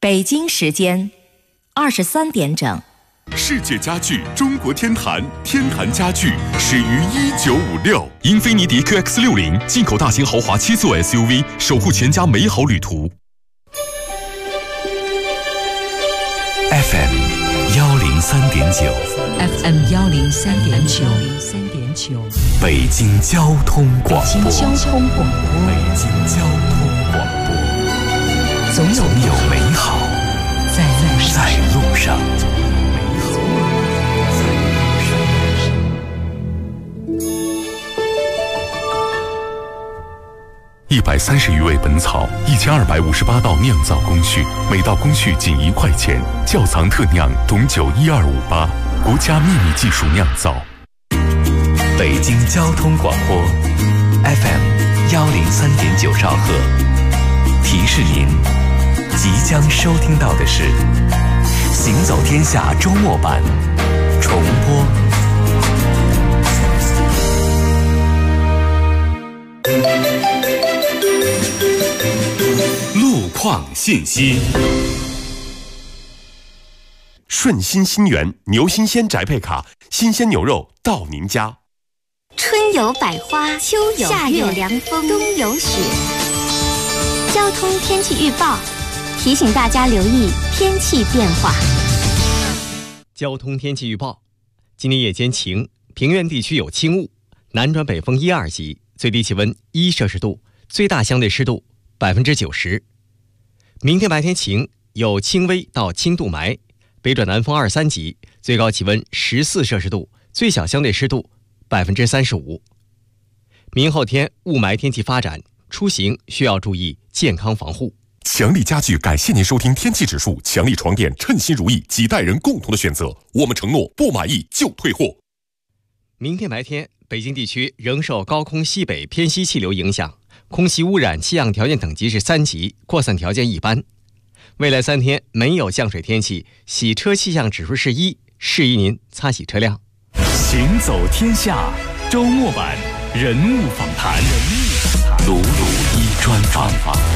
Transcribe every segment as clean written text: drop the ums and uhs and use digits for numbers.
北京时间23点整。 世界家具中国天坛，天坛家具始于1956。英菲尼迪 QX60 进口大型豪华7座 SUV， 守护全家美好旅途。 FM 103.9 FM 103.9 北京交通广播。 北京交通广播，总有美好在路上。 130余味本草，1258道酿造工序，每道工序仅1块钱。窖藏特酿董酒12588，国家秘密技术酿造。 北京交通广播 FM 103.9兆赫。提示您，即将收听到的是《行走天下》周末版重播。 路况信息。顺心新源牛新鲜宅配卡，新鲜牛肉到您家。 春有百花，秋有夏有凉风，冬有雪。交通天气预报提醒大家留意天气变化。 交通天气预报：今天夜间晴，平原地区有轻雾，南转北风1、2级，最低气温1摄氏度，最大相对湿度90%。明天白天晴，有轻微到轻度霾，北转南风2、3级，最高气温14摄氏度，最小相对湿度35%。明后天雾霾天气发展，出行需要注意健康防护。 强力家具感谢您收听天气指数，强力床垫称心如意，几代人共同的选择。我们承诺不满意就退货。 明天白天，北京地区仍受高空西北偏西气流影响，空气污染气象条件等级是3级，扩散条件一般。未来3天没有降水天气，洗车气象指数是1，适宜您擦洗车辆。 行走天下周末版人物访谈，鲁鲁一专访。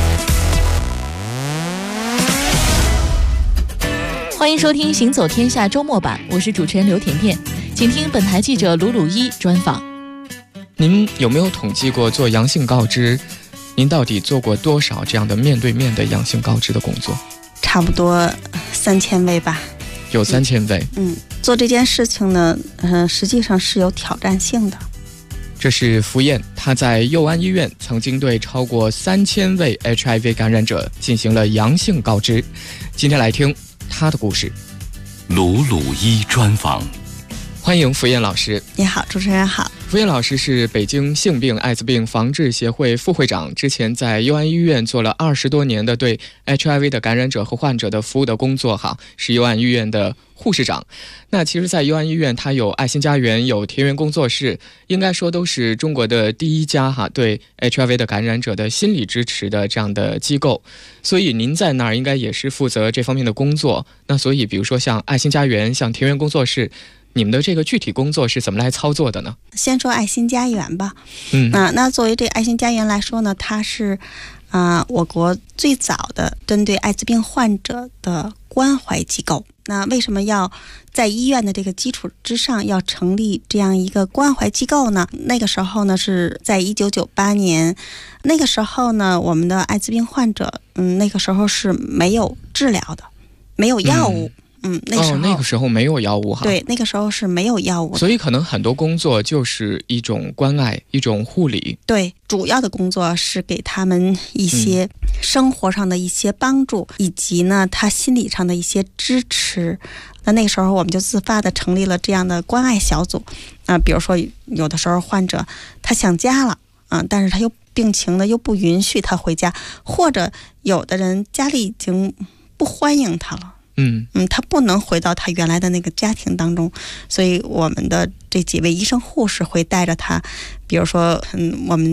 欢迎收听《行走天下》周末版，我是主持人刘甜甜，请听本台记者鲁鲁一专访。 您有没有统计过做阳性告知？您到底做过多少这样的面对面的阳性告知的工作？ 差不多3000位吧。 有3000位。 做这件事情呢，实际上是有挑战性的。 这是福燕，她在佑安医院曾经对超过3000位 HIV 感染者进行了阳性告知。今天来听她的故事。 鲁鲁一专访。 欢迎福燕老师。 你好，主持人好。 福燕老师是北京性病艾滋病防治协会副会长，之前在佑安医院做了20多年的对 HIV 的感染者和患者的服务的工作，是佑安医院的护士长。那其实在佑安医院，它有爱心家园，有田园工作室，应该说都是中国的第一家对 HIV 的感染者的心理支持的这样的机构。所以您在那儿应该也是负责这方面的工作。那所以比如说像爱心家园，像田园工作室，你们的这个具体工作是怎么来操作的呢？ 先说爱心家园吧。那作为这爱心家园来说呢，它是我国最早的针对艾滋病患者的关怀机构。那为什么要在医院的这个基础之上要成立这样一个关怀机构呢？那个时候呢是在1998年，那个时候呢我们的艾滋病患者那个时候是没有治疗的，没有药物。那个时候没有药物。 对，那个时候是没有药物的， 所以可能很多工作就是一种关爱，一种护理。 对，主要的工作是给他们一些生活上的一些帮助，以及呢他心理上的一些支持。那个时候我们就自发的成立了这样的关爱小组。比如说有的时候患者他想家了，但是他又病情呢又不允许他回家，或者有的人家里已经不欢迎他了。他不能回到他原来的那个家庭当中，所以我们的这几位医生护士会带着他，比如说我们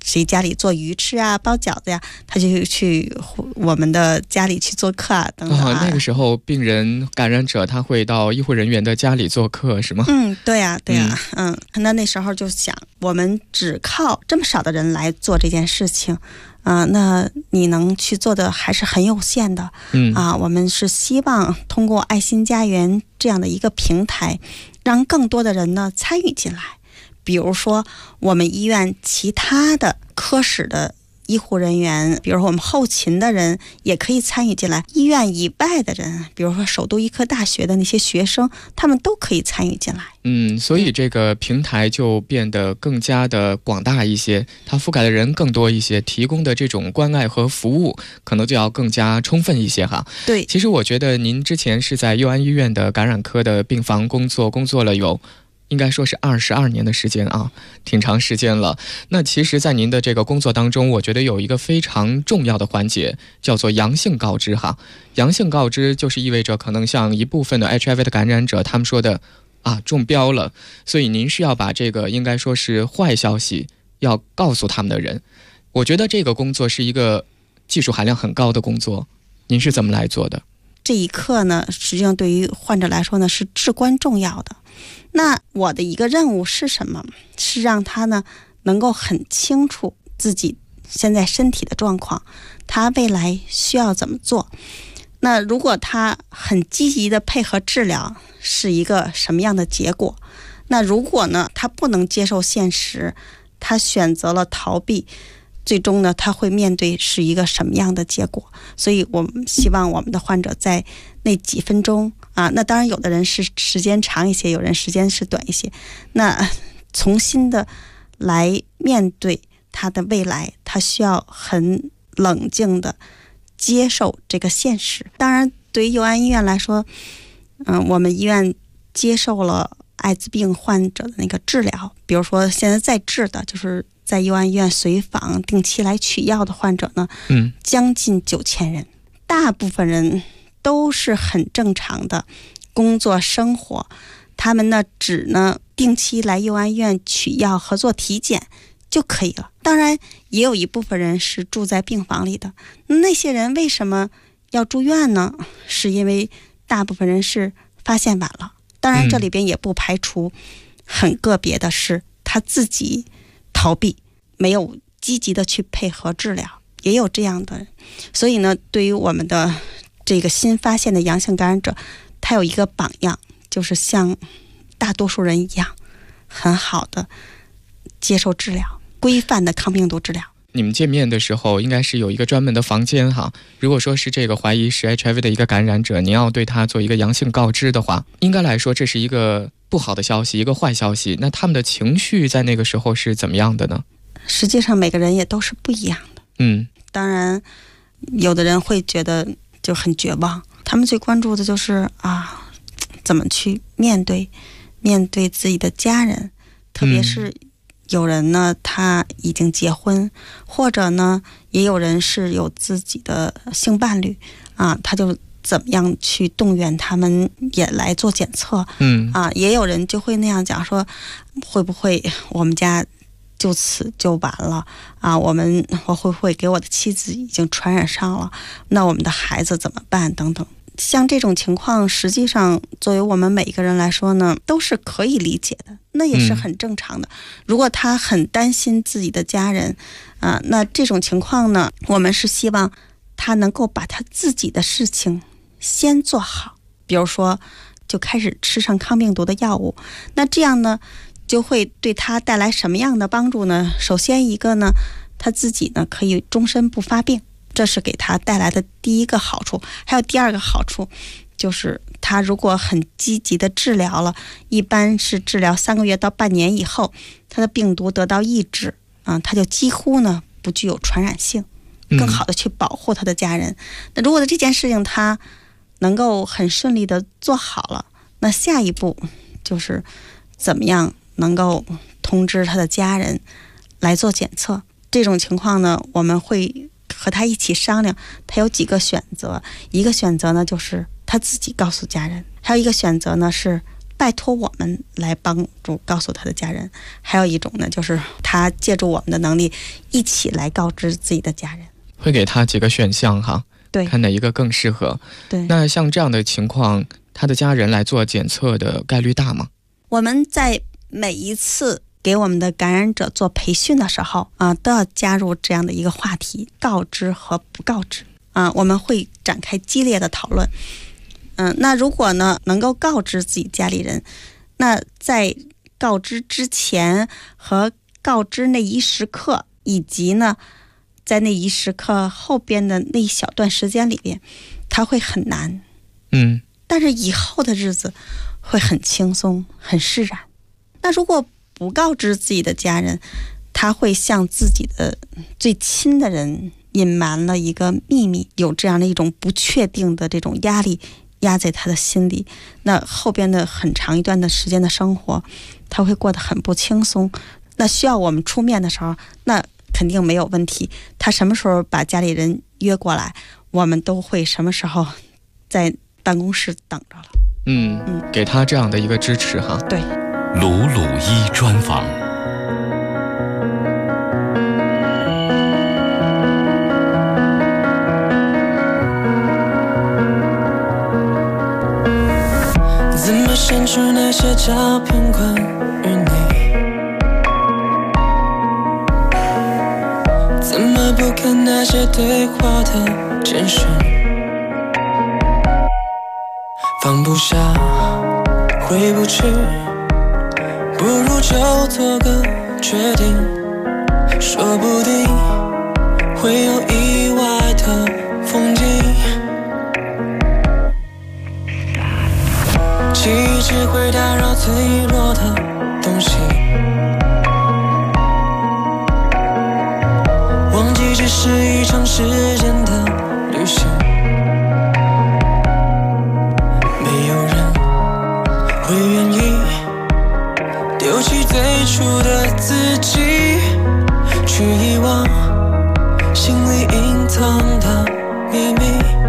谁家里做鱼翅啊、包饺子呀，他就去我们的家里去做客啊，等等啊。 那个时候病人感染者他会到医护人员的家里做客是吗？ 对呀，对呀，那时候就想，我们只靠这么少的人来做这件事情。那你能去做的还是很有限的。我们是希望通过爱心家园这样的一个平台，让更多的人呢参与进来。比如说我们医院其他的科室的医护人员，比如说我们后勤的人也可以参与进来，医院以外的人，比如说首都医科大学的那些学生，他们都可以参与进来。 所以这个平台就变得更加的广大一些，它覆盖的人更多一些，提供的这种关爱和服务可能就要更加充分一些哈。 对， 其实我觉得您之前是在佑安医院的感染科的病房工作了有应该说是22年的时间啊，挺长时间了。那其实在您的这个工作当中，我觉得有一个非常重要的环节叫做阳性告知哈。阳性告知就是意味着可能像一部分的 HIV 的感染者他们说的中标了，所以您是要把这个应该说是坏消息要告诉他们的人。我觉得这个工作是一个技术含量很高的工作，您是怎么来做的？ 这一刻呢，实际上对于患者来说呢是至关重要的。那我的一个任务是什么？是让他呢能够很清楚自己现在身体的状况，他未来需要怎么做。那如果他很积极的配合治疗，是一个什么样的结果？那如果呢他不能接受现实，他选择了逃避，最终呢他会面对是一个什么样的结果？所以我们希望我们的患者在那几分钟那当然有的人是时间长一些，有人时间是短一些，那重新的来面对他的未来，他需要很冷静的接受这个现实。当然对于佑安医院来说，我们医院接受了艾滋病患者的那个治疗，比如说现在在治的就是在佑安医院随访定期来取药的患者呢，将近9000人，大部分人都是很正常的工作生活，他们呢只呢定期来佑安医院取药和做体检就可以了。当然也有一部分人是住在病房里的，那些人为什么要住院呢？是因为大部分人是发现晚了，当然这里边也不排除很个别的是他自己逃避，没有积极的去配合治疗，也有这样的人。所以呢对于我们的这个新发现的阳性感染者，他有一个榜样，就是像大多数人一样很好的接受治疗，规范的抗病毒治疗。 你们见面的时候应该是有一个专门的房间哈。如果说是这个怀疑是 HIV 的一个感染者，你要对他做一个阳性告知的话，应该来说这是一个不好的消息，一个坏消息。那他们的情绪在那个时候是怎么样的呢？ 实际上每个人也都是不一样的。当然有的人会觉得就很绝望，他们最关注的就是怎么去面对自己的家人，特别是有人呢他已经结婚，或者呢也有人是有自己的性伴侣他就怎么样去动员他们也来做检测。也有人就会那样讲说，会不会我们家就此就完了我会不会给我的妻子已经传染上了，那我们的孩子怎么办等等。像这种情况实际上作为我们每一个人来说呢都是可以理解的，那也是很正常的。如果他很担心自己的家人那这种情况呢，我们是希望他能够把他自己的事情先做好，比如说就开始吃上抗病毒的药物。那这样呢就会对他带来什么样的帮助呢？首先一个呢，他自己呢可以终身不发病，这是给他带来的第一个好处。还有第二个好处，就是他如果很积极的治疗了，一般是治疗3个月到半年以后，他的病毒得到抑制他就几乎呢不具有传染性，更好的去保护他的家人。那如果这件事情他能够很顺利的做好了，那下一步就是怎么样能够通知他的家人来做检测。这种情况呢，我们会和他一起商量，他有几个选择。一个选择呢就是他自己告诉家人，还有一个选择呢是拜托我们来帮助告诉他的家人，还有一种呢，就是他借助我们的能力一起来告知自己的家人， 会给他几个选项哈， 对， 看哪一个更适合。 对， 那像这样的情况，他的家人来做检测的概率大吗？ 我们在每一次给我们的感染者做培训的时候都要加入这样的一个话题：告知和不告知我们会展开激烈的讨论。那如果呢能够告知自己家里人，那在告知之前和告知那一时刻，以及呢在那一时刻后边的那一小段时间里边，它会很难，但是以后的日子会很轻松很释然。那如果不告知自己的家人，他会向自己的最亲的人隐瞒了一个秘密，有这样的一种不确定的这种压力压在他的心里，那后边的很长一段的时间的生活他会过得很不轻松。那需要我们出面的时候，那肯定没有问题，他什么时候把家里人约过来，我们都会什么时候在办公室等着了。 给他这样的一个支持哈。 对， 鲁鲁一专访。 怎么删除那些照片关于你？怎么不看那些对话的简讯？放不下，回不去，不如就做个决定，说不定会有意外的风景。记忆只会打扰脆弱的东西，忘记只是一场时间的旅行。没有人会愿意丢弃最初的自己，去遗忘心里隐藏的秘密。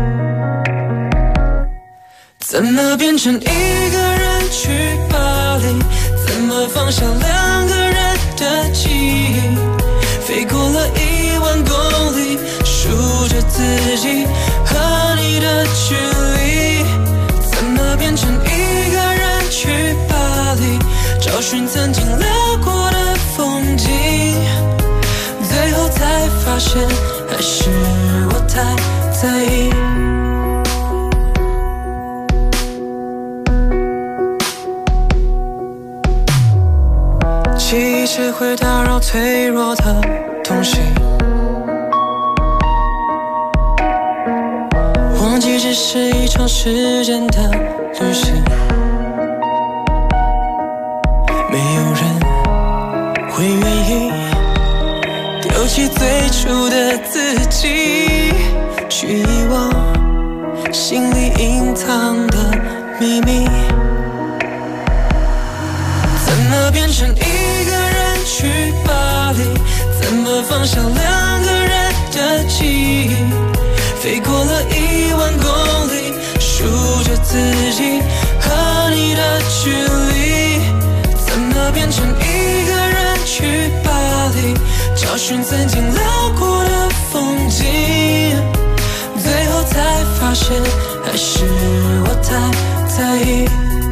怎么变成一个人去巴黎？怎么放下两个人的记忆？飞过了10000公里，数着自己和你的距离。怎么变成一个人去巴黎？找寻曾经聊过的风景，最后才发现还是我太在意。记忆只会打扰脆弱的东西，忘记只是一场时间的旅行。没有人会愿意丢弃最初的自己，去遗忘心里隐藏的秘密。怎么变成一个人去巴黎？怎么放下两个人的记忆？飞过了10000公里，数着自己和你的距离。怎么变成一个人去巴黎？找寻曾经聊过的风景，最后才发现还是我太在意。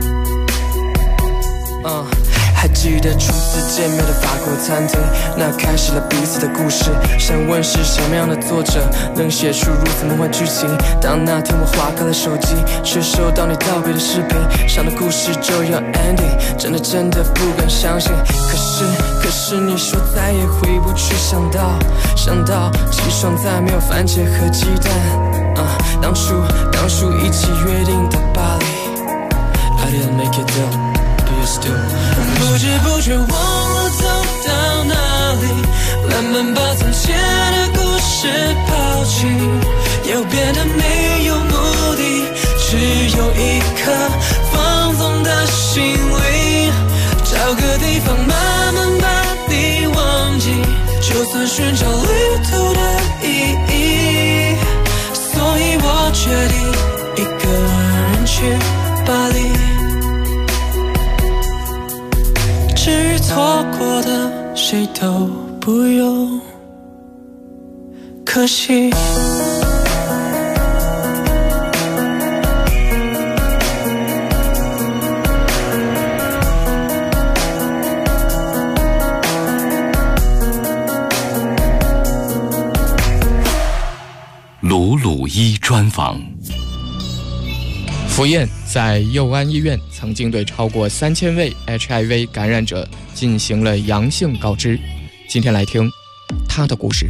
还记得初次见面的法国餐厅，那开始了彼此的故事。想问是什么样的作者能写出如此梦幻剧情？当那天我划开了手机，却收到你道别的视频，上的故事就要 ending， 真的不敢相信。可是你说再也回不去，想到起床再没有番茄和鸡蛋。当初一起约定的巴黎 I didn't make it though。不知不觉忘了走到哪里，慢慢把从前的故事抛弃，又变得没有目的，只有一颗放纵的心灵。找个地方慢慢把你忘记，就算寻找旅途的意义。所以我决定一个人去巴黎。 不用可惜。 鲁鲁伊专访。 福燕在佑安医院曾经对超过3000位 HIV 感染者进行了阳性告知。今天来听他的故事。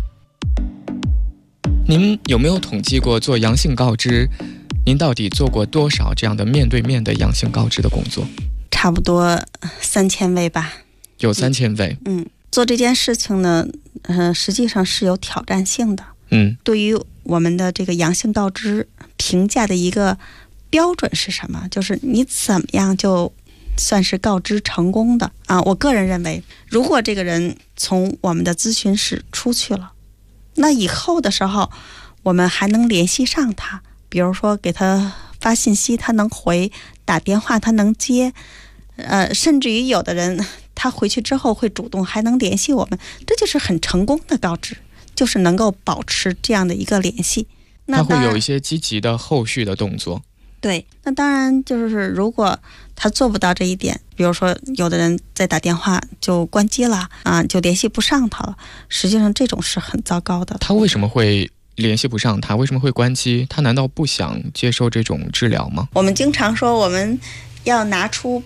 您有没有统计过做阳性告知？您到底做过多少这样的面对面的阳性告知的工作？ 差不多3000位吧。 有3000位。 做这件事情呢，实际上是有挑战性的。对于我们的这个阳性告知评价的一个标准是什么？就是你怎么样就算是告知成功的啊？我个人认为，如果这个人从我们的咨询室出去了，那以后的时候我们还能联系上他，比如说给他发信息他能回，打电话他能接，甚至于有的人他回去之后会主动还能联系我们，这就是很成功的告知，就是能够保持这样的一个联系。 他会有一些积极的后续的动作。 对，那当然就是如果他做不到这一点，比如说有的人在打电话就关机了啊，就联系不上他了，实际上这种是很糟糕的。 他为什么会联系不上他？为什么会关机？他难道不想接受这种治疗吗？ 我们经常说我们要拿出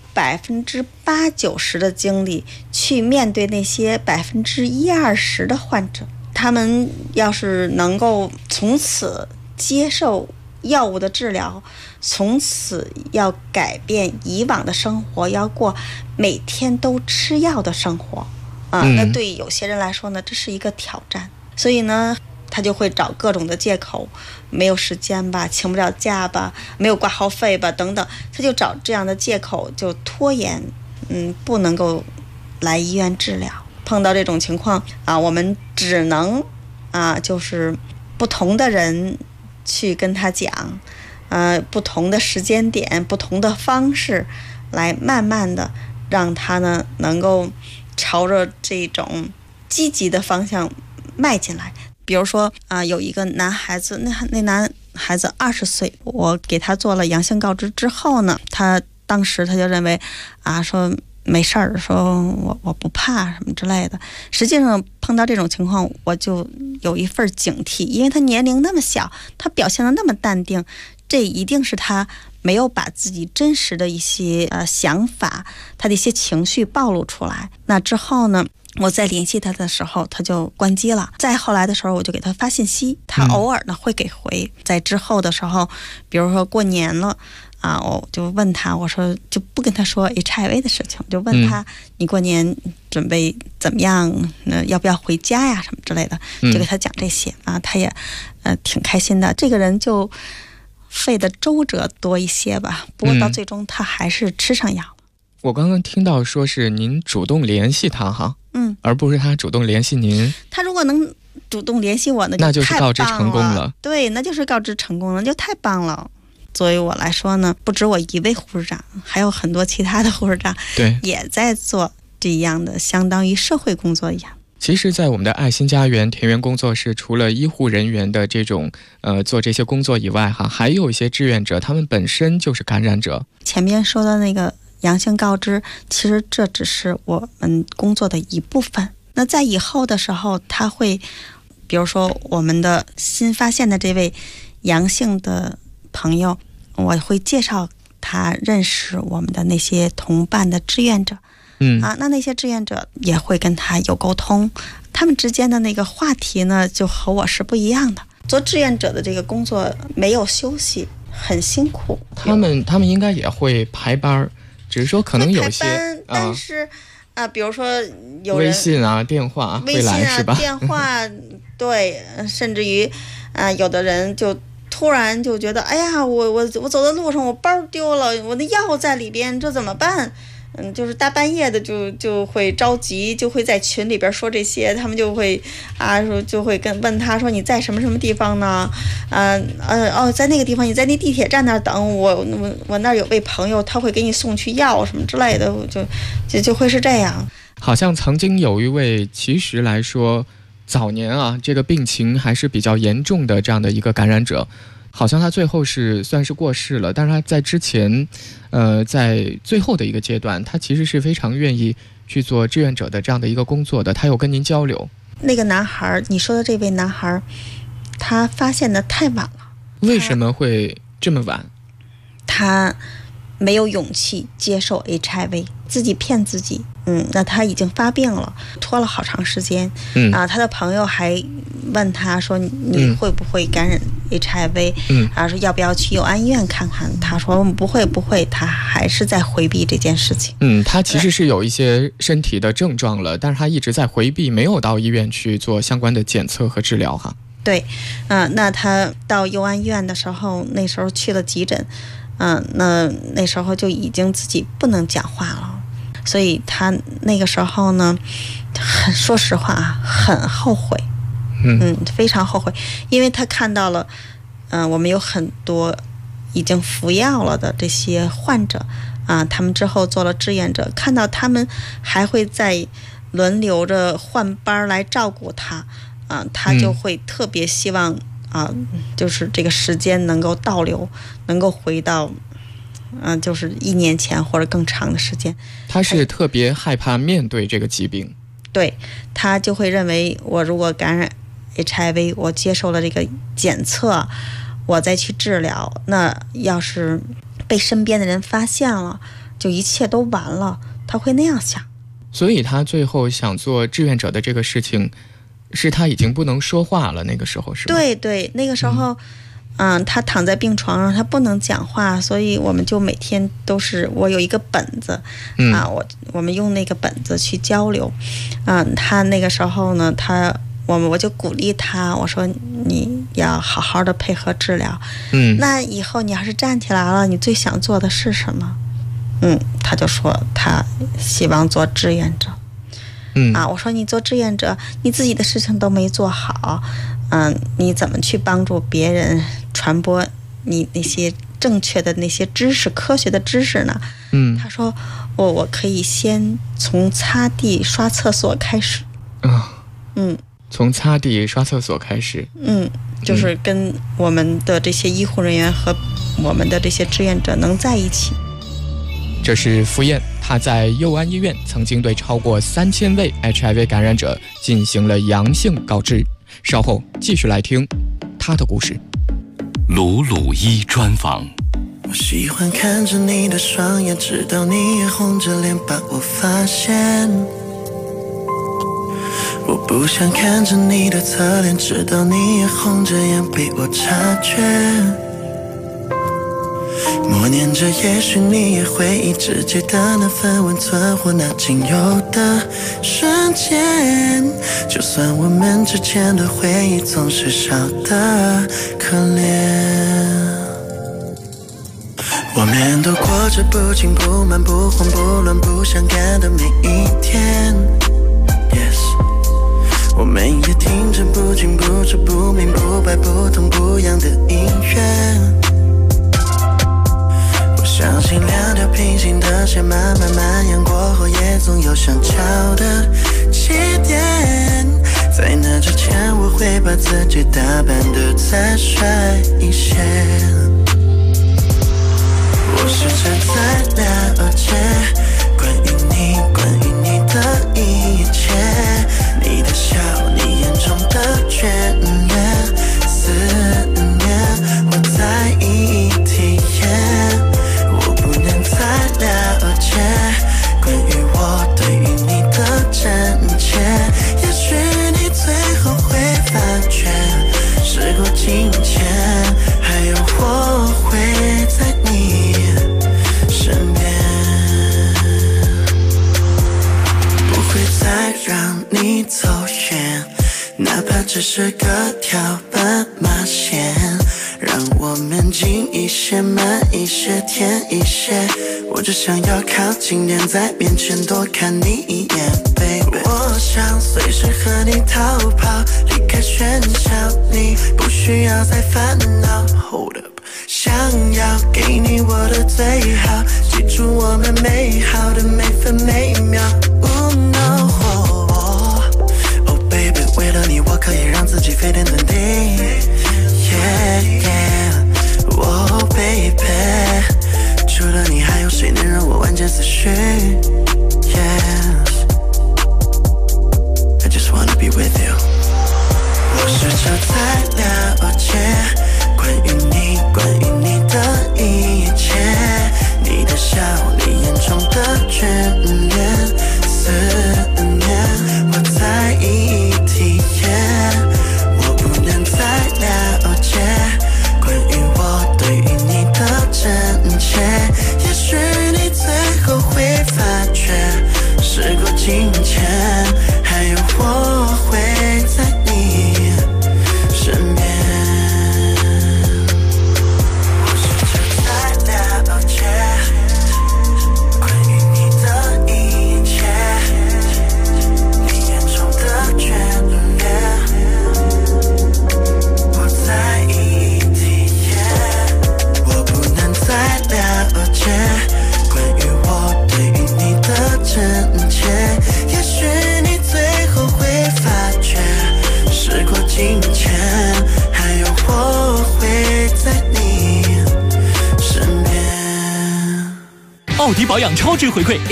80%-90%的精力去面对那些1%-20%的患者，他们要是能够从此接受药物的治疗，从此要改变以往的生活，要过每天都吃药的生活那对有些人来说呢，这是一个挑战。所以呢，他就会找各种的借口，没有时间吧，请不了假吧，没有挂号费吧，等等，他就找这样的借口就拖延，不能够来医院治疗。碰到这种情况我们只能就是不同的人去跟他讲，不同的时间点，不同的方式，来慢慢的让他呢能够朝着这种积极的方向迈进来。比如说有一个男孩子，那男孩子20岁，我给他做了阳性告知之后呢，他当时他就认为说没事儿，说我不怕什么之类的。实际上碰到这种情况，我就有一份警惕，因为他年龄那么小，他表现得那么淡定，这一定是他没有把自己真实的一些想法，他的一些情绪暴露出来。那之后呢，我再联系他的时候，他就关机了。再后来的时候，我就给他发信息，他偶尔呢会给回。在之后的时候，比如说过年了我就问他，我说就不跟他说 HIV 的事情，就问他你过年准备怎么样，要不要回家呀什么之类的，就给他讲这些他也挺开心的。这个人就费的周折多一些吧，不过到最终他还是吃上药了。 我刚刚听到说是您主动联系他哈，而不是他主动联系您。 他如果能主动联系我， 那就是告知成功了。 对，那就是告知成功了，那就太棒了。作为我来说呢，不止我一位护士长，还有很多其他的护士长也在做这样的相当于社会工作一样。 其实在我们的爱心家园田园工作室，除了医护人员的这种做这些工作以外还有一些志愿者，他们本身就是感染者。 前面说的那个阳性告知，其实这只是我们工作的一部分。那在以后的时候，他会比如说我们的新发现的这位阳性的朋友，我会介绍他认识我们的那些同伴的志愿者那些志愿者也会跟他有沟通，他们之间的那个话题呢就和我是不一样的。做志愿者的这个工作没有休息，很辛苦。 他们应该也会排班，只是说可能有些但是比如说有人微信电话会来是吧？ 电话对，甚至于有的人就突然就觉得，哎呀，我走的路上我包丢了，我的药在里边，这怎么办？就是大半夜的就会着急，就会在群里边说这些，他们就会说就会问他说你在什么什么地方呢？在那个地方，你在那地铁站那儿等我那儿有位朋友，他会给你送去药什么之类的，就会是这样。 好像曾经有一位其实来说早年啊这个病情还是比较严重的这样的一个感染者，好像他最后是算是过世了，但是他在之前在最后的一个阶段，他其实是非常愿意去做志愿者的这样的一个工作的。他有跟您交流。 那个男孩，你说的这位男孩，他发现的太晚了。 为什么会这么晚？ 他没有勇气接受 HIV， 自己骗自己。那他已经发病了，拖了好长时间。他的朋友还问他说：“你会不会感染 HIV？” 说要不要去佑安医院看看？他说不会，他还是在回避这件事情。 他其实是有一些身体的症状了，但是他一直在回避，没有到医院去做相关的检测和治疗哈。 对，那他到佑安医院的时候，那时候去了急诊，那时候就已经自己不能讲话了。所以他那个时候呢，说实话很后悔，非常后悔，因为他看到了，我们有很多已经服药了的这些患者他们之后做了志愿者，看到他们还会在轮流着换班来照顾他，他就会特别希望就是这个时间能够倒流，能够回到。就是1年前或者更长的时间。 他是特别害怕面对这个疾病。 对，他就会认为我如果感染 HIV， 我接受了这个检测，我再去治疗，那要是被身边的人发现了，就一切都完了，他会那样想。 所以他最后想做志愿者的这个事情，是他已经不能说话了，那个时候是吗？ 对，那个时候他躺在病床上，他不能讲话，所以我们就每天都是，我有一个本子，我们用那个本子去交流。他那个时候呢，我就鼓励他，我说你要好好的配合治疗。那以后你要是站起来了，你最想做的是什么？他就说他希望做志愿者。我说你做志愿者，你自己的事情都没做好。你怎么去帮助别人传播你那些正确的那些知识、科学的知识呢？他说我可以先从擦地、刷厕所开始。 从擦地、刷厕所开始。 就是跟我们的这些医护人员和我们的这些志愿者能在一起。 这是付燕，她在佑安医院曾经对超过3000位 HIV 感染者进行了阳性告知。稍后继续来听他的故事。 鲁鲁一专访。 我喜欢看着你的双眼，直到你也红着脸把我发现。我不想看着你的侧脸，直到你也红着眼被我察觉。默念着也许你也会一直记得那份温存或那仅有的瞬间，就算我们之间的回忆总是少得可怜。我们都过着不紧不慢不慌不乱不相干的每一天， Yes， 我们也听着不清不楚不明不白不痛不痒的音乐。相信两条平行的线慢慢蔓延过后，也总有想交的起点。在那之前，我会把自己打扮得再帅一些。我试着在了解关于你的一切，你的笑，你眼中的眷恋，思念，我在一体验。再了解关于我对于你的真切，也许你最后会发觉，时过境迁，还有我会在你身边，不会再让你走远，哪怕只是个条斑马线，让我们近一些，慢一些，甜一些。我只想要靠近点，在面前多看你一眼 ，baby。我想随时和你逃跑，离开喧嚣，你不需要再烦恼。Hold up， 想要给你我的最好，记住我们美好的每分每秒。Oh no。 fade in the day. Yeah, yeah, oh baby， 除了你还有谁能让我完全思绪 ？Yes， I just wanna be with you。我试着在了解关于你的一切，你的笑，你眼中的眷恋，思念，我在意体验，我不能再了解关于我对于你的真切，也许你最后会发觉，时过境迁，还有我会在你身边。我试着在了解关于你的一切，你眼中的眷恋，我在意体验，我不能再了解关于我对于你的真切，也许你最后会发觉，时过境迁，还有我会在你身边。 奥迪保养超值回馈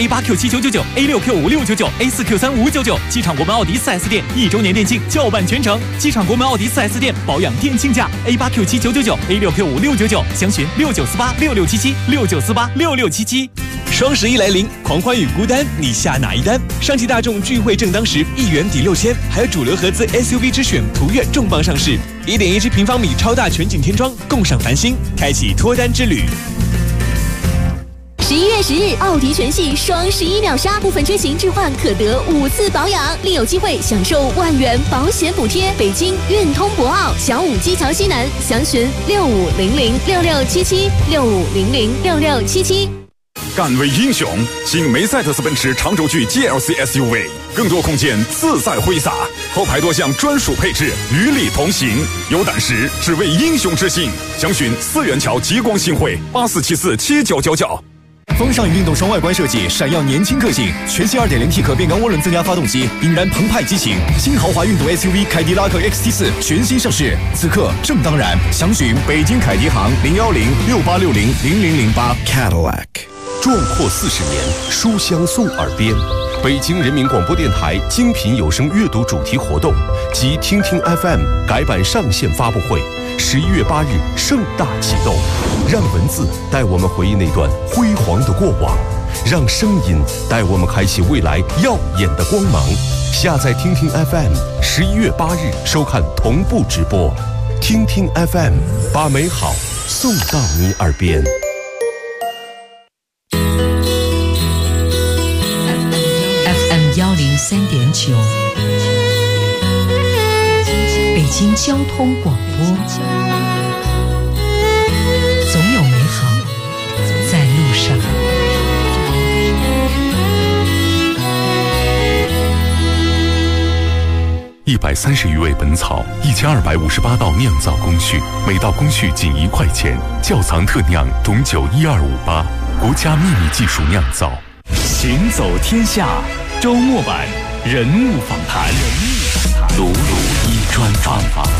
A8Q7999、A6Q5699、A4Q3599，机场国门奥迪 4S 店1周年店庆叫办全程，机场国门奥迪 4S 店保养店庆价 A8Q7999、A6Q5699，详询69486677、69486677。 双11来临，狂欢与孤单，你下哪一单？上汽大众聚会正当时，1元抵6000，还有主流合资 SUV 之选途岳重磅上市，1.1平方米超大全景天窗，共赏繁星，开启脱单之旅。 11月10日，奥迪全系双11秒杀，部分车型置换可得5次保养，另有机会享受1万元保险补贴。北京运通博奥小武基桥西南，详询65006677，65006677。 敢为英雄，新梅赛德斯奔驰长轴距 GLC SUV， 更多空间自在挥洒，后排多项专属配置与你同行。有胆识，只为英雄之心。详询4元桥极光新会84747999。 风尚运动双外观设计，闪耀年轻个性。全新 2.0T 可变缸涡轮增压发动机，引燃澎湃激情。新豪华运动 SUV 凯迪拉克 XT4 全新上市，此刻正当然。详询北京凯迪行01068600008。 Cadillac。壮阔40年，书香送耳边。北京人民广播电台精品有声阅读主题活动及听听 FM 改版上线发布会，11月8日盛大启动。让文字带我们回忆那段辉煌的过往，让声音带我们开启未来耀眼的光芒。下载听听 FM，11月8日收看同步直播。听听 FM， 把美好送到你耳边。 103.9，北京交通广播，总有美好在路上。 130余味本草，1258道酿造工序，每道工序仅1块钱，窖藏特酿董酒12588，国家秘密技术酿造。 行走天下周末版人物访谈，鲁鲁一专访。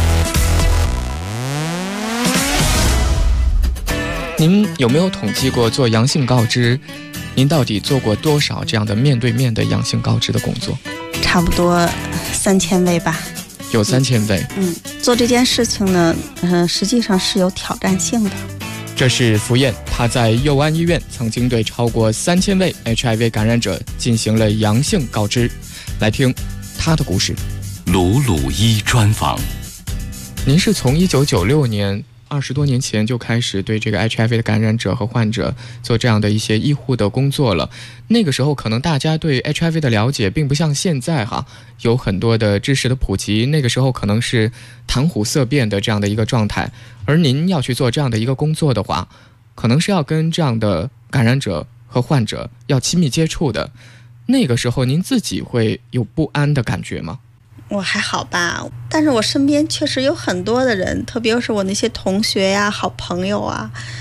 您有没有统计过做阳性告知？您到底做过多少这样的面对面的阳性告知的工作？ 差不多3000位吧。 有3000位。 做这件事情呢，实际上是有挑战性的。 这是福燕，她在佑安医院曾经对超过3000位 HIV 感染者进行了阳性告知。来听她的故事。 鲁鲁一专访。 您是从1996年20多年前就开始对这个 HIV 的感染者和患者做这样的一些医护的工作了。那个时候可能大家对 HIV 的了解并不像现在有很多的知识的普及，那个时候可能是谈虎色变的这样的一个状态。而您要去做这样的一个工作的话，可能是要跟这样的感染者和患者要亲密接触的。那个时候您自己会有不安的感觉吗？ 我还好吧，但是我身边确实有很多的人，特别是我那些同学呀、好朋友啊，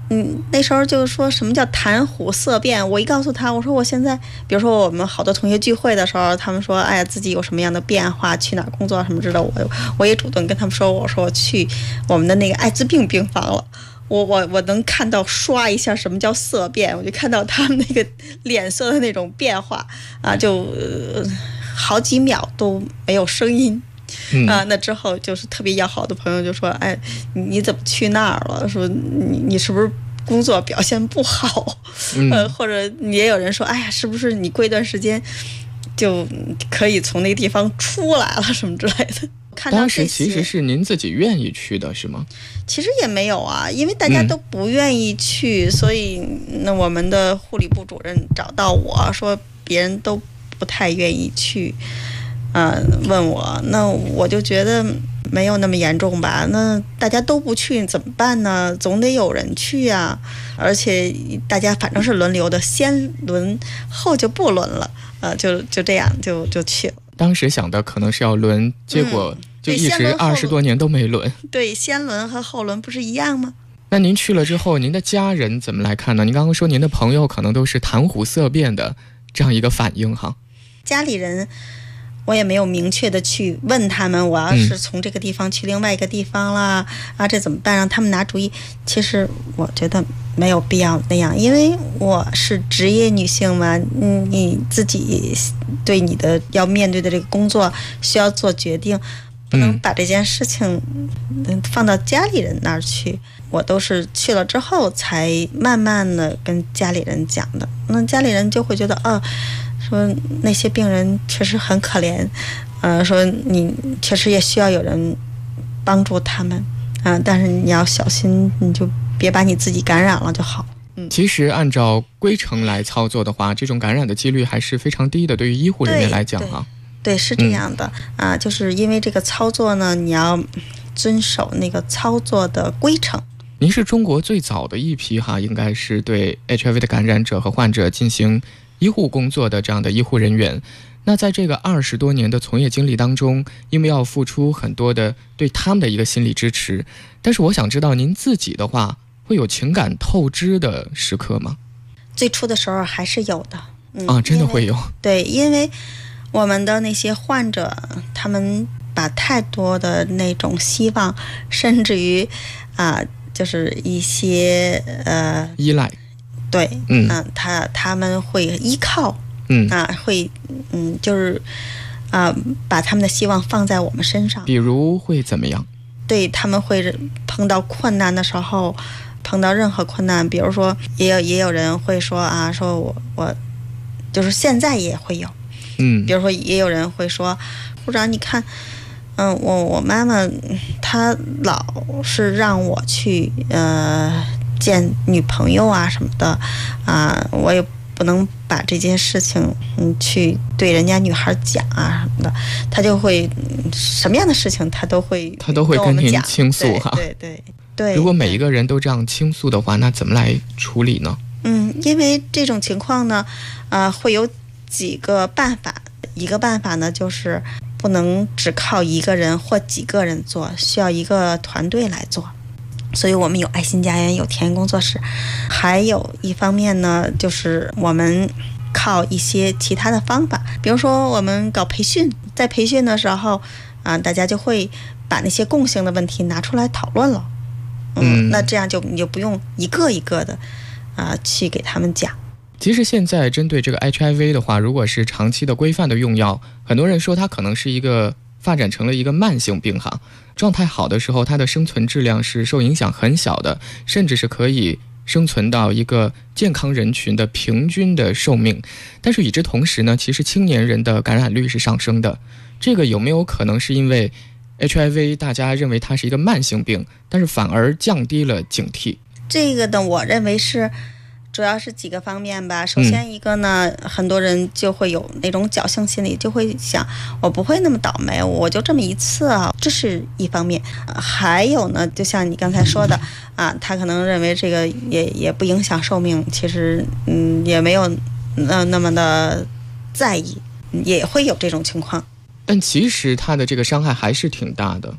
那时候就说什么叫谈虎色变，我一告诉他，我说我现在，比如说我们好多同学聚会的时候，他们说，哎呀，自己有什么样的变化，去哪儿工作什么之类的，我也主动跟他们说，我说我去我们的那个艾滋病病房了。我能看到刷一下什么叫色变，我就看到他们那个脸色的那种变化啊，就好几秒都没有声音。那之后就是特别要好的朋友就说，哎，你怎么去那儿了？说你是不是工作表现不好？或者也有人说，哎呀，是不是你过一段时间就可以从那个地方出来了什么之类的？ 当时其实是您自己愿意去的是吗？ 其实也没有啊，因为大家都不愿意去，所以那我们的护理部主任找到我说，别人都不太愿意去。问我，那我就觉得没有那么严重吧。那大家都不去怎么办呢？总得有人去呀。而且大家反正是轮流的，先轮后就不轮了。就这样就去了。 当时想的可能是要轮，结果就一直20多年都没轮。 对，先轮和后轮不是一样吗？ 那您去了之后，您的家人怎么来看呢？您刚刚说您的朋友可能都是谈虎色变的这样一个反应哈。 家里人。我也没有明确的去问他们，我要是从这个地方去另外一个地方啦，这怎么办？让他们拿主意。其实我觉得没有必要那样，因为我是职业女性嘛，你自己对你的要面对的这个工作需要做决定，不能把这件事情放到家里人那儿去。我都是去了之后才慢慢的跟家里人讲的，那家里人就会觉得说那些病人确实很可怜，说你确实也需要有人帮助他们，但是你要小心，你就别把你自己感染了就好。 其实按照规程来操作的话，这种感染的几率还是非常低的，对于医护人员来讲啊。 对，是这样的就是因为这个操作呢，你要遵守那个操作的规程。 您是中国最早的一批应该是对 HIV 的感染者和患者进行医护工作的这样的医护人员。那在这个20多年的从业经历当中，因为要付出很多的对他们的一个心理支持，但是我想知道您自己的话，会有情感透支的时刻吗？ 最初的时候还是有的。 真的会有。 对，因为我们的那些患者，他们把太多的那种希望，甚至于就是一些依赖。 对，他们会依靠，会就是把他们的希望放在我们身上。 比如会怎么样？ 对，他们会碰到困难的时候，碰到任何困难，比如说也有人会说说我就是现在也会有，比如说也有人会说，部长你看，我妈妈她老是让我去见女朋友什么的我也不能把这件事情去对人家女孩讲什么的，她就会什么样的事情她都会跟您倾诉对。 如果每一个人都这样倾诉的话，那怎么来处理呢？ 因为这种情况呢会有几个办法。一个办法呢就是不能只靠一个人或几个人做，需要一个团队来做。所以我们有爱心家园，有田园工作室，还有一方面呢就是我们靠一些其他的方法，比如说我们搞培训，在培训的时候大家就会把那些共性的问题拿出来讨论了。那这样你就不用一个一个的去给他们讲。 其实现在针对这个 HIV 的话，如果是长期的规范的用药，很多人说它可能是一个发展成了一个慢性病状态好的时候，它的生存质量是受影响很小的，甚至是可以生存到一个健康人群的平均的寿命。但是与之同时呢，其实青年人的感染率是上升的。这个有没有可能是因为 HIV 大家认为它是一个慢性病，但是反而降低了警惕？ 这个呢，我认为是主要是几个方面吧。首先一个呢，很多人就会有那种侥幸心理，就会想我不会那么倒霉，我就这么一次这是一方面。还有呢，就像你刚才说的他可能认为这个也不影响寿命，其实也没有那么的在意，也会有这种情况。 但其实他的这个伤害还是挺大的。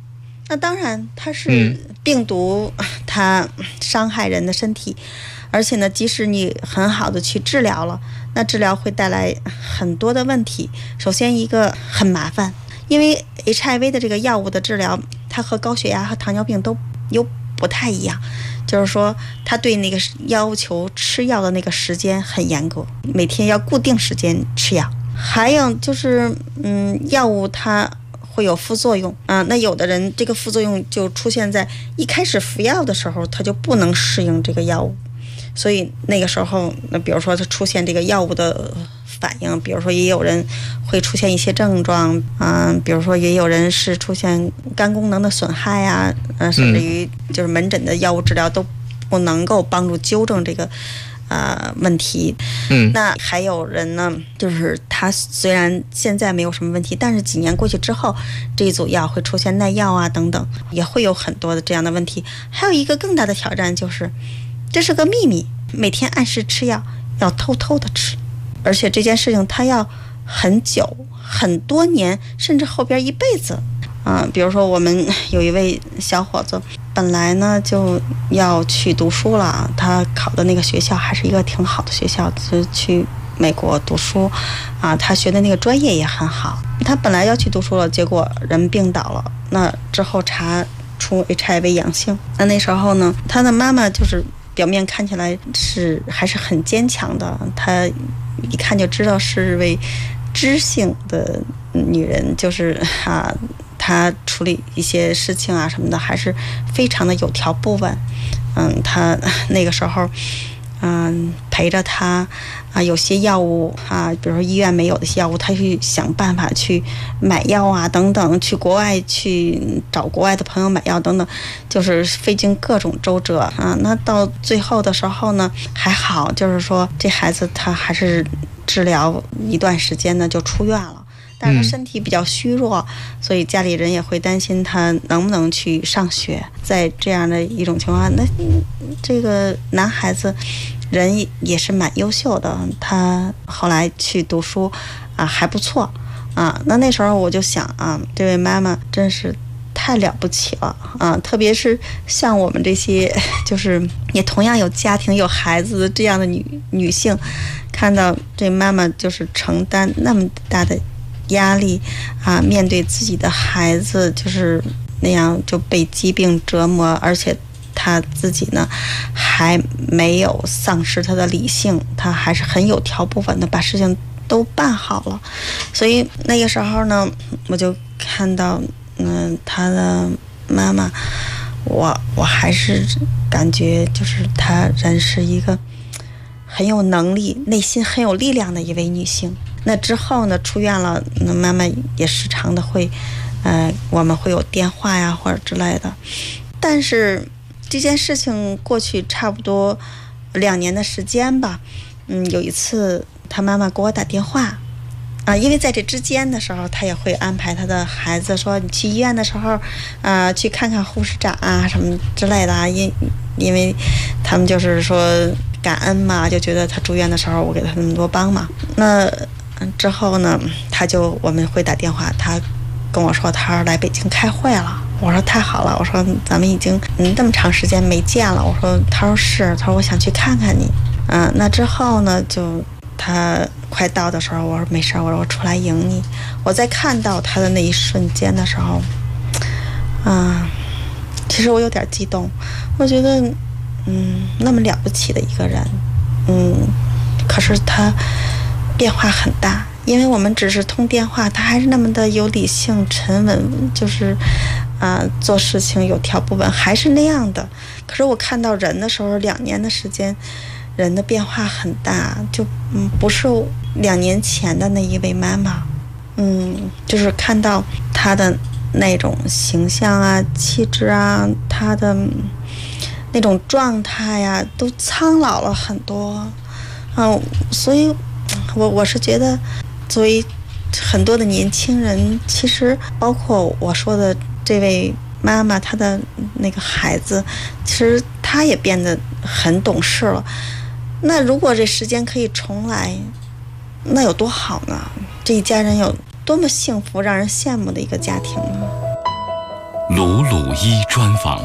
那当然，它是病毒，它伤害人的身体，而且呢，即使你很好的去治疗了，那治疗会带来很多的问题。首先一个很麻烦，因为 HIV 的这个药物的治疗，它和高血压和糖尿病都又不太一样，就是说它对那个要求吃药的那个时间很严格，每天要固定时间吃药。还有就是药物它会有副作用啊，那有的人这个副作用就出现在一开始服药的时候，他就不能适应这个药物，所以那个时候，那比如说他出现这个药物的反应，比如说也有人会出现一些症状，比如说也有人是出现肝功能的损害啊，甚至于就是门诊的药物治疗都不能够帮助纠正这个问题。那还有人呢，就是他虽然现在没有什么问题，但是几年过去之后，这一组药会出现耐药啊等等，也会有很多的这样的问题。还有一个更大的挑战就是，这是个秘密，每天按时吃药，要偷偷的吃，而且这件事情它要很久很多年，甚至后边一辈子。比如说我们有一位小伙子，本来呢就要去读书了，他考的那个学校还是一个挺好的学校，就去美国读书他学的那个专业也很好，他本来要去读书了，结果人病倒了，那之后查出 HIV 阳性。那时候呢，他的妈妈就是表面看起来还是很坚强的，他一看就知道是位知性的女人，就是她处理一些事情啊什么的还是非常的有条不紊。她那个时候陪着她有些药物比如说医院没有的些药物，她去想办法去买药啊等等，去国外去找国外的朋友买药等等，就是费尽各种周折那到最后的时候呢，还好，就是说这孩子他还是治疗一段时间呢就出院了。但是他身体比较虚弱，所以家里人也会担心他能不能去上学。在这样的一种情况，那这个男孩子人也是蛮优秀的，他后来去读书还不错那时候我就想这位妈妈真是太了不起了特别是像我们这些就是也同样有家庭有孩子的这样的女性，看到这妈妈就是承担那么大的压力面对自己的孩子就是那样就被疾病折磨，而且他自己呢还没有丧失他的理性，他还是很有条不紊的把事情都办好了。所以那个时候呢，我就看到他的妈妈，我还是感觉就是他人是一个很有能力、内心很有力量的一位女性。那之后呢，出院了，那妈妈也时常的会，我们会有电话呀或者之类的。但是这件事情过去差不多2年的时间吧，有一次他妈妈给我打电话，因为在这之间的时候，他也会安排他的孩子说，你去医院的时候，去看看护士长什么之类的因为他们就是说感恩嘛，就觉得他住院的时候我给他那么多帮忙。那之后呢，我们会打电话，他跟我说他来北京开会了。我说太好了，我说咱们已经这么长时间没见了。我说，他说是，他说我想去看看你。那之后呢，就他快到的时候，我说没事，我说我出来迎你。我在看到他的那一瞬间的时候，其实我有点激动，我觉得那么了不起的一个人，可是他变化很大，因为我们只是通电话，他还是那么的有理性沉稳，就是做事情有条不紊，还是那样的。可是我看到人的时候，2年的时间人的变化很大，就不是2年前的那一位妈妈。就是看到她的那种形象气质她的那种状态呀，都苍老了很多。所以我是觉得，作为很多的年轻人，其实包括我说的这位妈妈，她的那个孩子，其实她也变得很懂事了。那如果这时间可以重来，那有多好呢？这一家人有多么幸福，让人羡慕的一个家庭呢？ 鲁鲁一专访。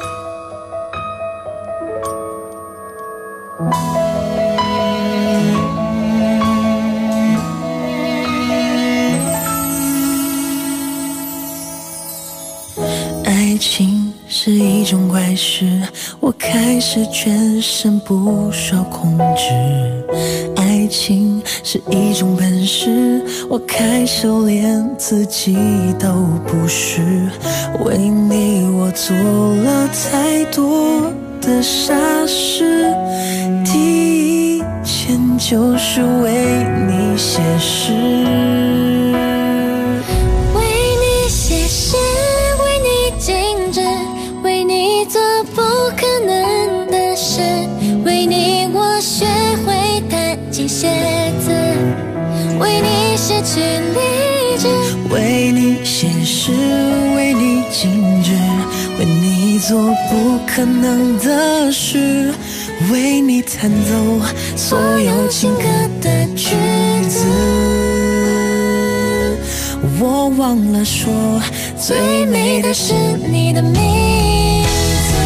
爱情是一种怪事，我开始全身不受控制。爱情是一种本事，我开始连自己都不是。为你我做了太多的傻事，第一件就是为你写诗。 为你失去理智， 为你写诗，为你静止，为你做不可能的事，为你弹奏所有情歌的句子。我忘了说，最美的是你的名字。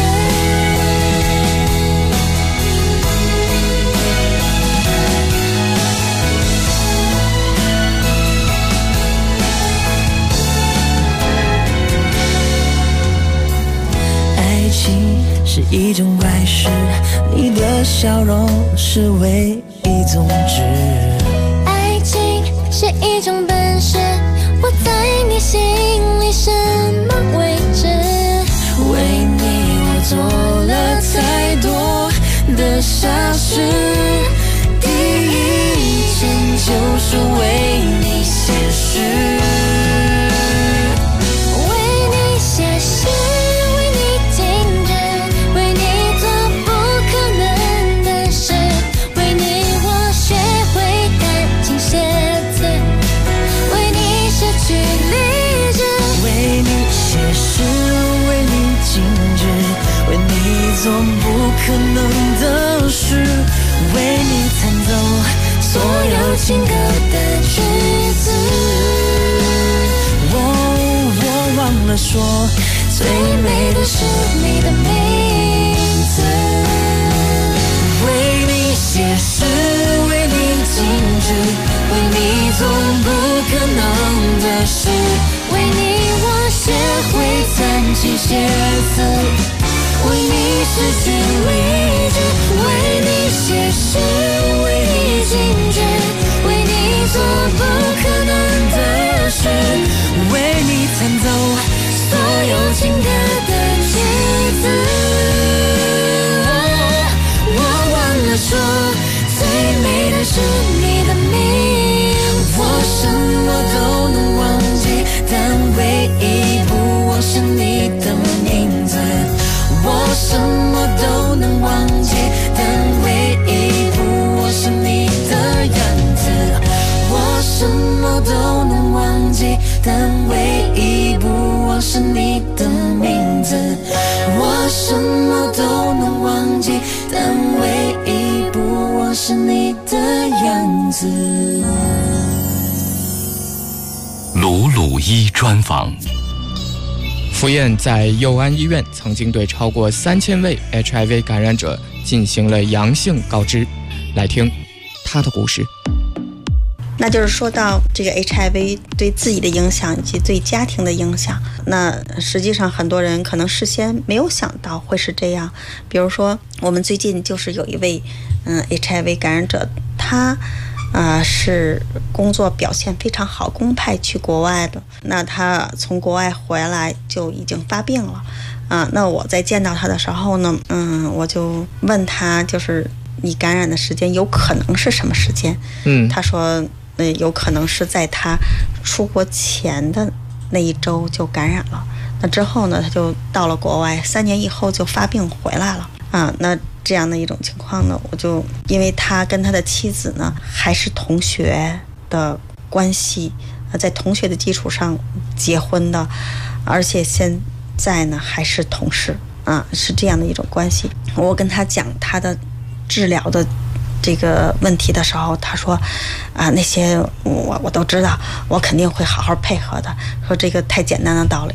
爱情是一种怪事，你的笑容是唯一宗旨。 爱情是一种本事，我在你心里什么位置？ 为你我做了太多的傻事，第一件就是为你写诗。做不可能的事，为你弹奏所有情歌的句子。我忘了说，最美的是你的名字。为你写诗，为你静止，为你做不可能的事，为你我学会弹琴写字。为你失去理智，为你写诗，为你静止，为你做不可能的事，为你弹奏所有情歌的句子。我忘了说，最美的是你的名字。我什么都能忘记，但唯一不忘是你的名字。我什么都能忘记，但唯一不忘是你的样子。我什么都能忘记，但唯一不忘是你的名字。我什么都能忘记，但唯一不忘是你的样子。 鲁鲁一专访。 福燕在佑安医院曾经对超过3000位 HIV 感染者进行了阳性告知，来听他的故事。 那就是说到这个 HIV 对自己的影响以及对家庭的影响，那实际上很多人可能事先没有想到会是这样。比如说我们最近就是有一位HIV 感染者，他是工作表现非常好，公派去国外的。那他从国外回来就已经发病了那我在见到他的时候呢，我就问他，就是你感染的时间有可能是什么时间？他说有可能是在他出国前的那一周就感染了。那之后呢，他就到了国外，3年以后就发病回来了那这样的一种情况呢，我就因为他跟他的妻子呢还是同学的关系，在同学的基础上结婚的，而且现在呢还是同事是这样的一种关系。我跟他讲他的治疗的这个问题的时候，他说那些我都知道，我肯定会好好配合的，说这个太简单的道理了，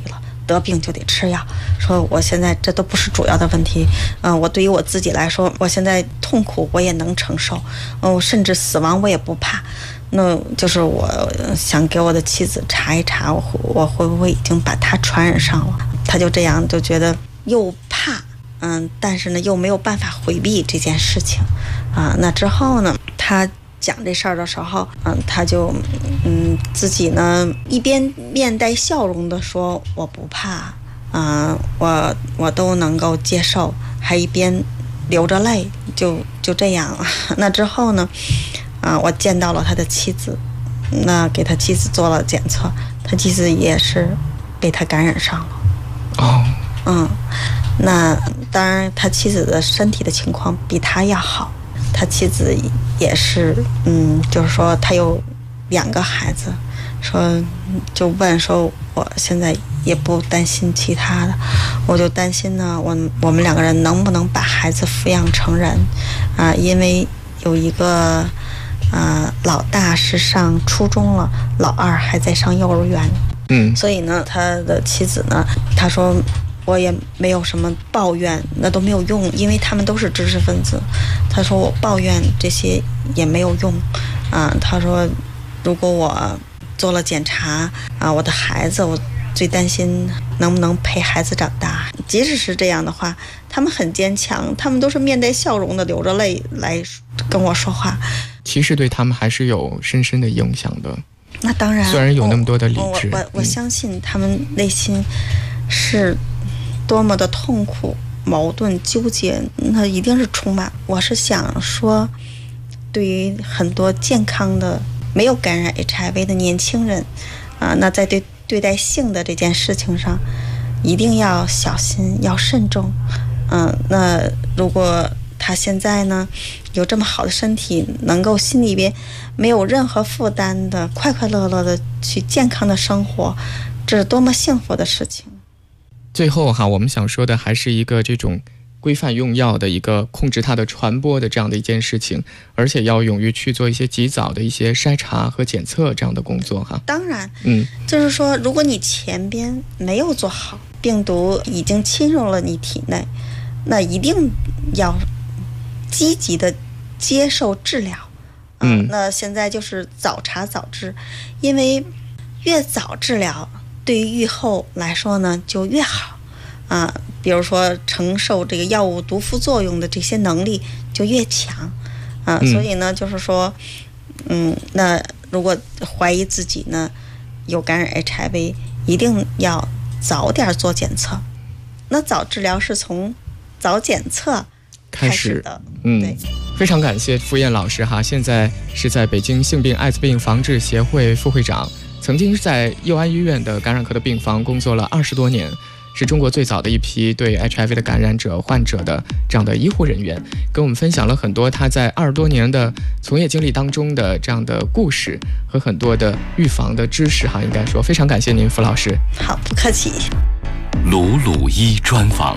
得病就得吃药，说我现在这都不是主要的问题，我对于我自己来说，我现在痛苦我也能承受，甚至死亡我也不怕。那就是我想给我的妻子查一查，我会不会已经把他传染上了？他就这样就觉得又怕，但是呢又没有办法回避这件事情，那之后呢，他讲这事儿的时候，他就自己呢一边面带笑容的说我不怕，我都能够接受，还一边流着泪，就这样。那之后呢，我见到了他的妻子，那给他妻子做了检测，他妻子也是被他感染上了。那当然他妻子的身体的情况比他要好。他妻子也是，就是说他有2个孩子，就问说，我现在也不担心其他的，我就担心呢，我们2个人能不能把孩子抚养成人，因为有一个老大是上初中了，老2还在上幼儿园，所以呢，他的妻子呢，他说。我也没有什么抱怨，那都没有用，因为他们都是知识分子。他说我抱怨这些也没有用，他说如果我做了检查，我的孩子，我最担心能不能陪孩子长大。即使是这样的话，他们很坚强，他们都是面带笑容的，流着泪来跟我说话。 其实对他们还是有深深的影响的。 那当然， 虽然有那么多的理智， 我相信他们内心是多么的痛苦、矛盾、纠结，那一定是充满。我是想说，对于很多健康的、没有感染 HIV 的年轻人，那在对待性的这件事情上，一定要小心，要慎重。那如果他现在呢有这么好的身体，能够心里边没有任何负担的、快快乐乐的去健康的生活，这是多么幸福的事情。 最后我们想说的还是一个这种规范用药的一个控制它的传播的这样的一件事情，而且要勇于去做一些及早的一些筛查和检测这样的工作当然，就是说，如果你前边没有做好，病毒已经侵入了你体内，那一定要积极的接受治疗。那现在就是早查早治，因为越早治疗，对于预后来说呢就越好，比如说承受这个药物毒副作用的这些能力就越强，所以呢就是说，那如果怀疑自己呢有感染 HIV， 一定要早点做检测。那早治疗是从早检测开始的。对， 非常感谢傅燕老师现在是在北京性病艾滋病防治协会副会长。曾经在佑安医院的感染科的病房工作了20多年，是中国最早的一批对 HIV 的感染者、患者的这样的医护人员，跟我们分享了很多他在20多年的从业经历当中的这样的故事和很多的预防的知识应该说非常感谢您，傅老师。 好，不客气。 鲁鲁医专访。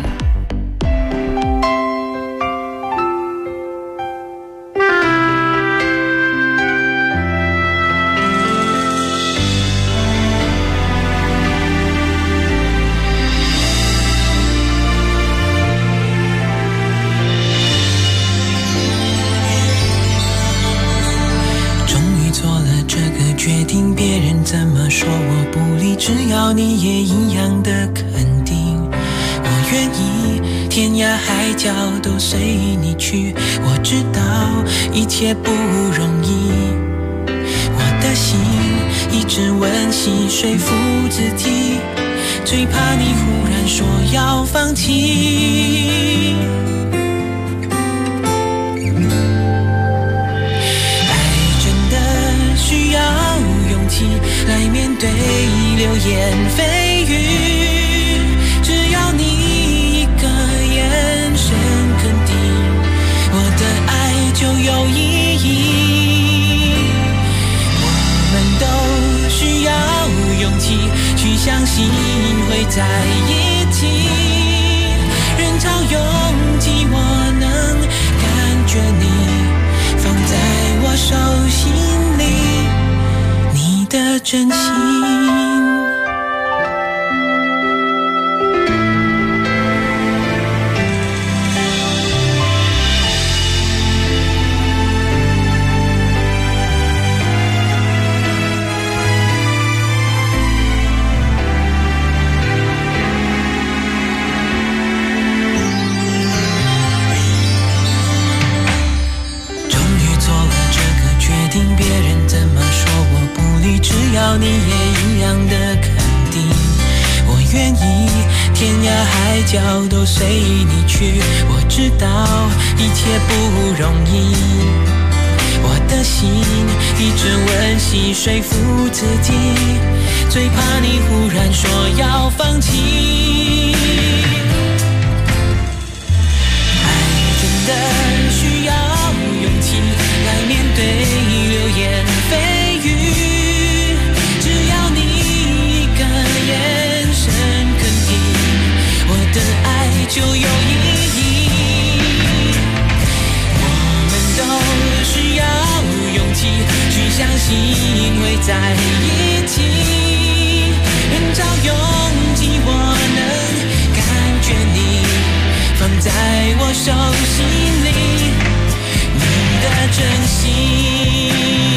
怎么说我不理，只要你也一样的肯定，我愿意天涯海角都随你去，我知道一切不容易，我的心一直温习说服自己，最怕你忽然说要放弃。来面对流言蜚语，只要你一个眼神肯定，我的爱就有意义。我们都需要勇气去相信会在一起，人潮拥挤，我能感觉你放在我手心里的真心。 你也一样的肯定。我愿意天涯海角都随你去，我知道一切不容易，我的心一直温习说服自己，最怕你忽然说要放弃。爱真的需要勇气来面对流言蜚语，只要你一个眼神肯定，我的爱就有意义。我们都需要勇气去相信会在一起，人潮拥挤我能感觉你放在我手心里，你的真心。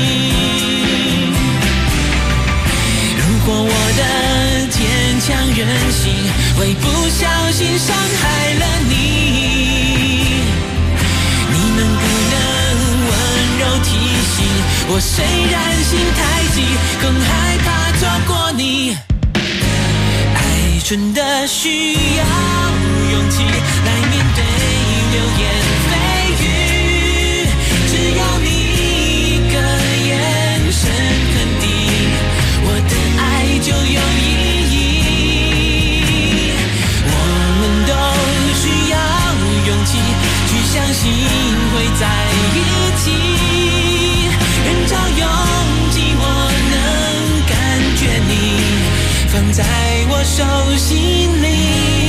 如果我的坚强任性会不小心伤害了你，你能不能温柔提醒我，虽然心太急，更害怕错过你。爱真的需要勇气来面对流言蜚语，只要你一个眼神肯定，我的爱就有意义。我们都需要勇气去相信会在一起，人潮拥挤我能感觉你放在我手心里，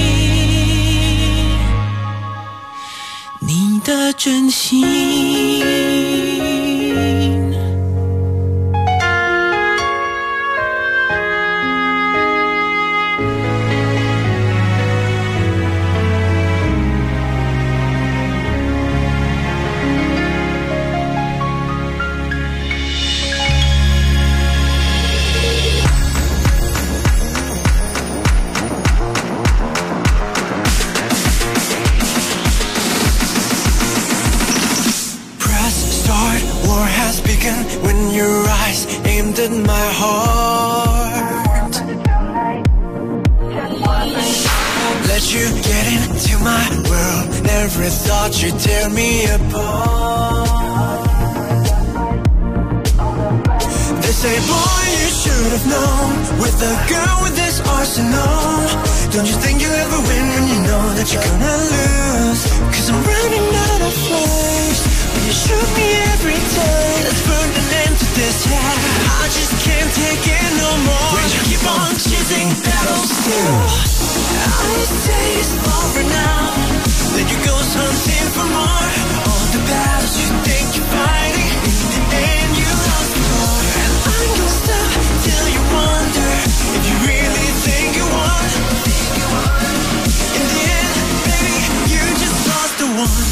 你的真心。When your eyes aimed at my heart, let you get into my world, never thought you'd tear me apart. They say, boy, you should have known, with a girl with this arsenal, don't you think you'll ever win when you know that you're gonna lose? Cause I'm running out of flames, you shoot me every time. Let's put an end to this, yeah. I just can't take it no more. When you keep on chasing battles still, I say it's over now. Then you go hunting for more. All the battles you think you're fighting, in the end you lost the war. And I'm gonna stop till you wonder if you really think you won. In the end, baby, you just lost the one.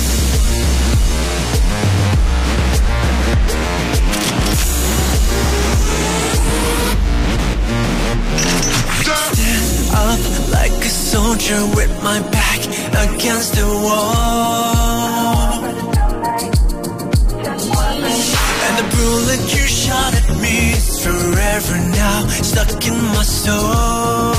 Stand up like a soldier with my back against the wall, and the bullet you shot at me is forever now stuck in my soul.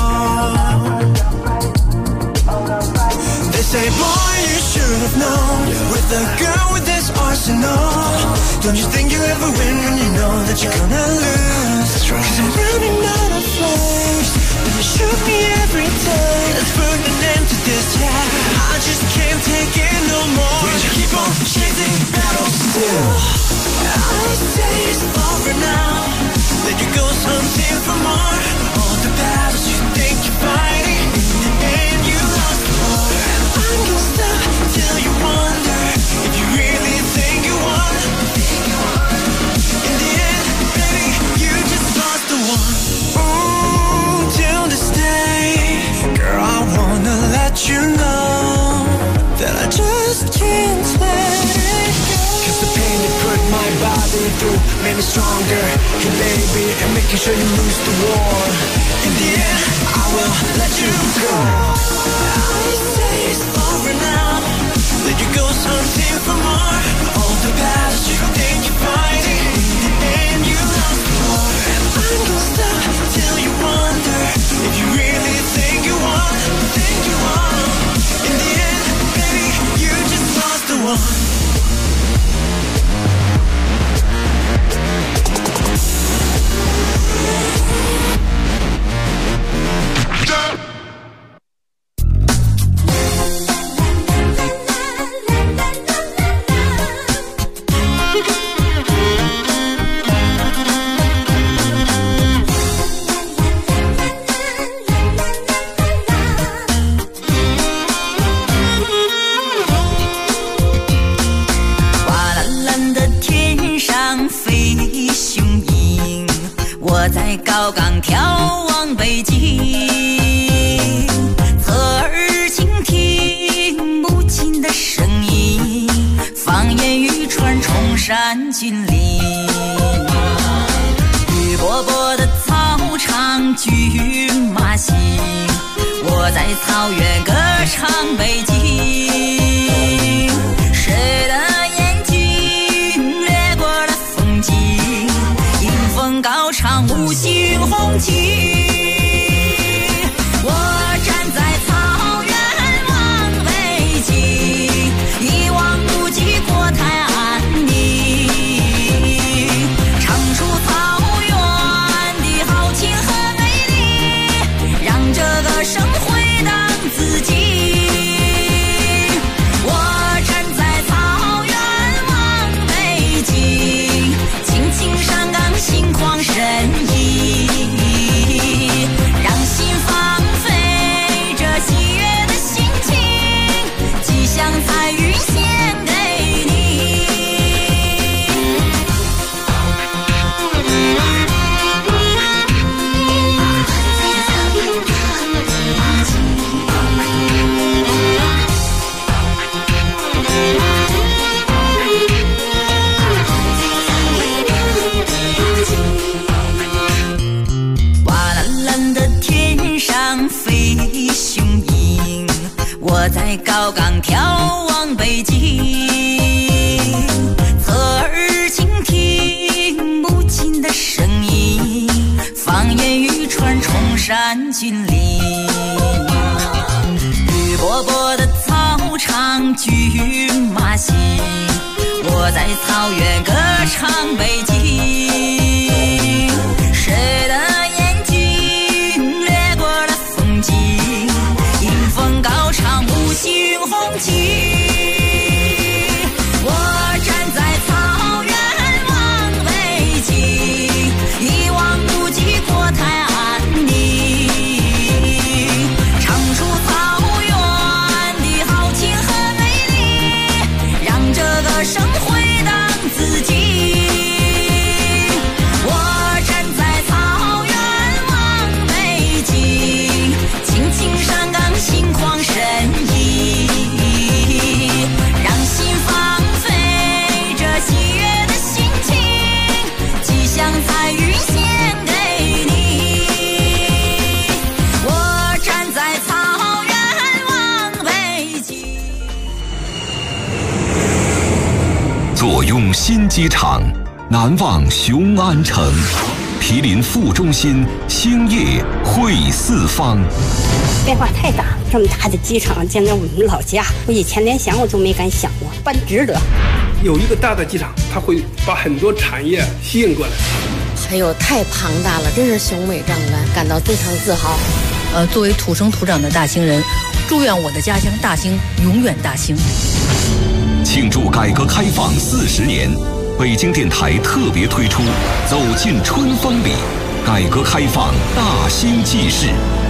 They say, boy, you should have known, with a girl with this arsenal, don't you think you'll ever win when you know that you're gonna lose? Cause I'm running out of flames, but you shoot me every time. Let's put an end to this, yeah. I just can't take it no more. When you keep on chasing battles still, I say it's over now. Then you go hunting for more. All the battles you think you're fighting, in the end you lost the war. And I'm gonna stop till you wonder if you really think you won. In the end, baby, you just lost the one. Till this day, girl, I wanna let you know that I just can't let it go. Cause the pain you put my body through made me stronger, hey baby, and making sure you lose the war. In the end, I will let you go. I say it's over now. Let you go hunting for more. All the battles you think you're fighting, in the end you lost the war. And I'm gonna stop 高岗眺望北京，侧耳倾听母亲的声音，放眼欲穿崇山峻岭。雨薄薄的草场骏马行，我在草原歌唱北京。谁的眼睛掠过了风景，迎风高唱五星红旗。我站在草原望北京，一望无际国泰安宁，唱出草原的豪情和美丽，让这个生回荡自己。我站在草原望北京，青青山岗心旷神怡，让心放飞这喜悦的心情，吉祥彩云献给你。哇蓝蓝的天上飞雄鹰，我在高岗眺望北京，侧耳倾听母亲的声音，放眼欲穿崇山峻岭。雨薄薄的草场骏马行，我在草原歌唱北京。谁的眼睛掠过了风景，迎风高唱五星红旗。我站在草原望北京，一望无际国泰安宁，唱出草原的豪情和美丽，让这个生回荡自己。我站在草原望北京，青青山岗心旷神怡，让心放飞这喜悦的心情，吉祥彩云献给你。我站在草原望北京。 坐拥新机场，难忘雄安城，毗邻副中心，兴业汇四方。 变化太大，这么大的机场建在我们老家，我以前连想我都没敢想过，办值得。 有一个大的机场，它会把很多产业吸引过来。 哎呦，太庞大了，真是雄伟壮观，感到非常自豪。 作为土生土长的大兴人，祝愿我的家乡大兴永远大兴。 庆祝改革开放40年，北京电台特别推出《走进春风里》，改革开放大兴纪事。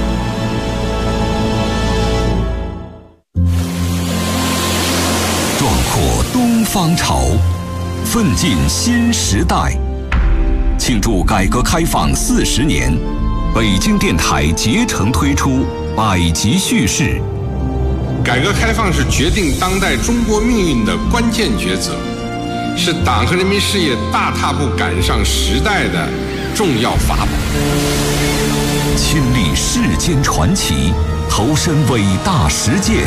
壮阔东方潮，奋进新时代。庆祝改革开放40年，北京电台竭诚推出百集叙事。 改革开放是决定当代中国命运的关键抉择，是党和人民事业大踏步赶上时代的重要法宝。 亲历世间传奇，投身伟大实践，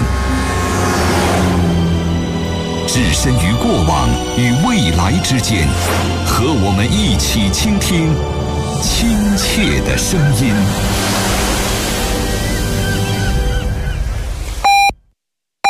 置身于过往与未来之间，和我们一起倾听亲切的声音。